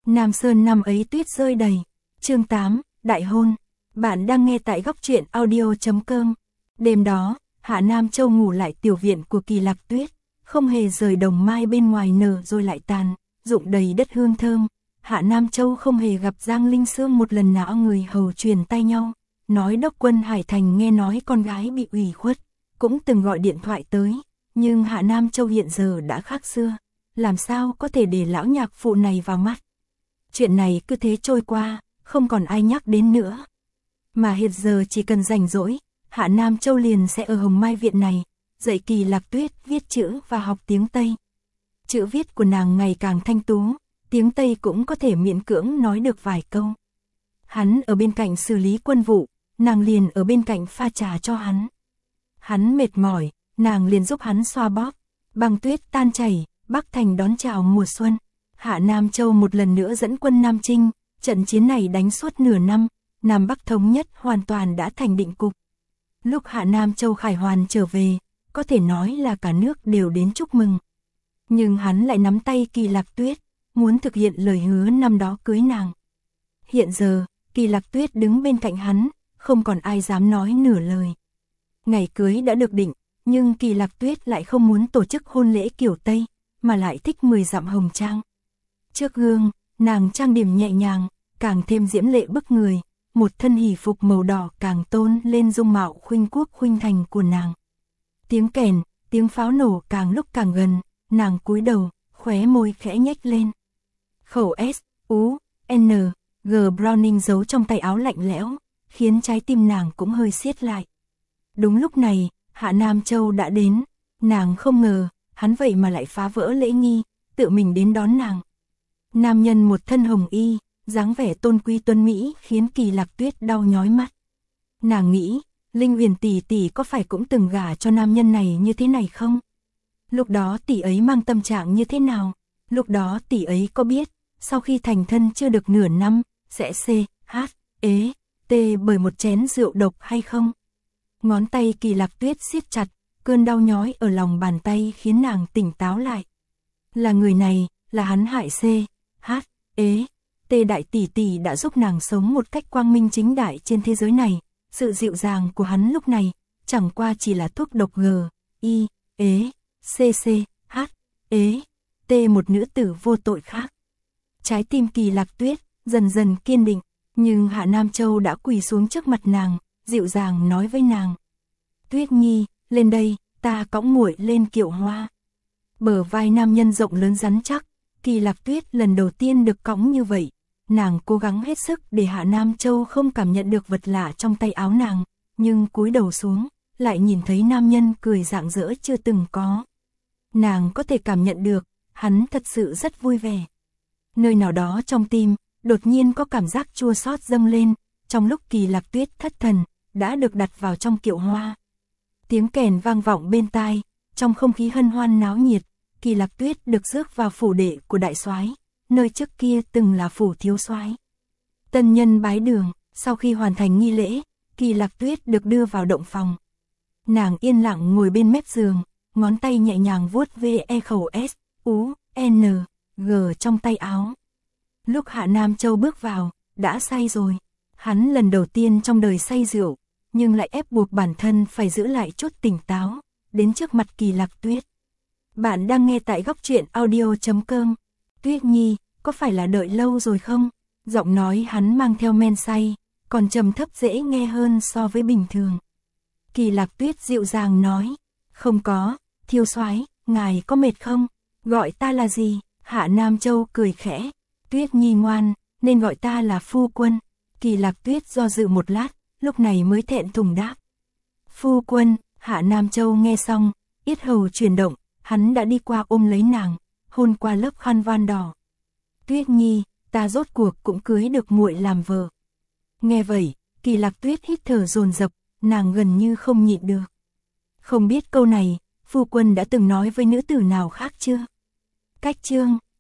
Nam Sơn năm ấy tuyết rơi đầy. Chương 8, Đại hôn. Bạn đang nghe tại góc truyện audio.com. Đêm đó, Hạ Nam Châu ngủ lại tiểu viện của Kỳ Lạc Tuyết, không hề rời đồng mai bên ngoài nở rồi lại tàn, rụng đầy đất hương thơm. Hạ Nam Châu không hề gặp Giang Linh Sương một lần nào, người hầu truyền tay nhau, nói đốc quân Hải Thành nghe nói con gái bị ủy khuất, cũng từng gọi điện thoại tới, nhưng Hạ Nam Châu hiện giờ đã khác xưa, làm sao có thể để lão nhạc phụ này vào mắt. Chuyện này cứ thế trôi qua, không còn ai nhắc đến nữa. Mà hiện giờ chỉ cần rảnh rỗi, Hạ Nam Châu liền sẽ ở Hồng Mai Viện này, dạy Kỳ Lạc Tuyết viết chữ và học tiếng Tây. Chữ viết của nàng ngày càng thanh tú, tiếng Tây cũng có thể miễn cưỡng nói được vài câu. Hắn ở bên cạnh xử lý quân vụ, nàng liền ở bên cạnh pha trà cho hắn. Hắn mệt mỏi, nàng liền giúp hắn xoa bóp. Băng tuyết tan chảy, Bắc Thành đón chào mùa xuân. Hạ Nam Châu một lần nữa dẫn quân Nam Chinh, trận chiến này đánh suốt nửa năm, Nam Bắc thống nhất hoàn toàn đã thành định cục. Lúc Hạ Nam Châu khải hoàn trở về, có thể nói là cả nước đều đến chúc mừng. Nhưng hắn lại nắm tay Kỳ Lạc Tuyết, muốn thực hiện lời hứa năm đó cưới nàng. Hiện giờ, Kỳ Lạc Tuyết đứng bên cạnh hắn, không còn ai dám nói nửa lời. Ngày cưới đã được định, nhưng Kỳ Lạc Tuyết lại không muốn tổ chức hôn lễ kiểu Tây, mà lại thích 10 dặm hồng trang. Trước gương, nàng trang điểm nhẹ nhàng, càng thêm diễm lệ bức người, một thân hỷ phục màu đỏ càng tôn lên dung mạo khuynh quốc khuynh thành của nàng. Tiếng kèn, tiếng pháo nổ càng lúc càng gần, nàng cúi đầu, khóe môi khẽ nhếch lên. Khẩu S, U, N, G Browning giấu trong tay áo lạnh lẽo, khiến trái tim nàng cũng hơi siết lại. Đúng lúc này, Hạ Nam Châu đã đến, nàng không ngờ, hắn vậy mà lại phá vỡ lễ nghi, tự mình đến đón nàng. Nam nhân một thân hồng y, dáng vẻ tôn quý tuấn mỹ khiến Kỳ Lạc Tuyết đau nhói mắt. Nàng nghĩ, Linh Huyền tỷ tỷ có phải cũng từng gả cho nam nhân này như thế này không? Lúc đó tỷ ấy mang tâm trạng như thế nào? Lúc đó tỷ ấy có biết, sau khi thành thân chưa được nửa năm, sẽ t bởi một chén rượu độc hay không? Ngón tay Kỳ Lạc Tuyết siết chặt, cơn đau nhói ở lòng bàn tay khiến nàng tỉnh táo lại. Là người này, là hắn hại t đại tỷ tỷ đã giúp nàng sống một cách quang minh chính đại trên thế giới này. Sự dịu dàng của hắn lúc này, chẳng qua chỉ là thuốc độc một nữ tử vô tội khác. Trái tim Kỳ Lạc Tuyết dần dần kiên định, nhưng Hạ Nam Châu đã quỳ xuống trước mặt nàng, dịu dàng nói với nàng: Tuyết Nhi, lên đây, ta cõng muội lên kiệu hoa. Bờ vai nam nhân rộng lớn rắn chắc, Kỳ Lạc Tuyết lần đầu tiên được cõng như vậy. Nàng cố gắng hết sức để Hạ Nam Châu không cảm nhận được vật lạ trong tay áo nàng, nhưng cúi đầu xuống, lại nhìn thấy nam nhân cười rạng rỡ chưa từng có. Nàng có thể cảm nhận được, hắn thật sự rất vui vẻ. Nơi nào đó trong tim, đột nhiên có cảm giác chua xót dâng lên, trong lúc Kỳ Lạc Tuyết thất thần, đã được đặt vào trong kiệu hoa. Tiếng kèn vang vọng bên tai, trong không khí hân hoan náo nhiệt, Kỳ Lạc Tuyết được rước vào phủ đệ của đại soái, nơi trước kia từng là phủ thiếu soái. Tân nhân bái đường, sau khi hoàn thành nghi lễ, Kỳ Lạc Tuyết được đưa vào động phòng. Nàng yên lặng ngồi bên mép giường, ngón tay nhẹ nhàng vuốt ve khẩu S, U, N, G trong tay áo. Lúc Hạ Nam Châu bước vào, đã say rồi. Hắn lần đầu tiên trong đời say rượu, nhưng lại ép buộc bản thân phải giữ lại chút tỉnh táo, đến trước mặt Kỳ Lạc Tuyết. Bạn đang nghe tại góc truyện audio.com. Tuyết Nhi, có phải là đợi lâu rồi không? Giọng nói hắn mang theo men say, còn trầm thấp dễ nghe hơn so với bình thường. Kỳ Lạc Tuyết dịu dàng nói: Không có, thiếu soái, ngài có mệt không? Gọi ta là gì? Hạ Nam Châu cười khẽ: Tuyết Nhi ngoan, nên gọi ta là phu quân. Kỳ Lạc Tuyết do dự một lát, lúc này mới thẹn thùng đáp: Phu quân. Hạ Nam Châu nghe xong, yết hầu chuyển động, hắn đã đi qua ôm lấy nàng, hôn qua lớp khăn voan đỏ. Tuyết Nhi, ta rốt cuộc cũng cưới được muội làm vợ. Nghe vậy, Kỳ Lạc Tuyết hít thở dồn dập, nàng gần như không nhịn được. Không biết câu này, phu quân đã từng nói với nữ tử nào khác chưa? Cách chương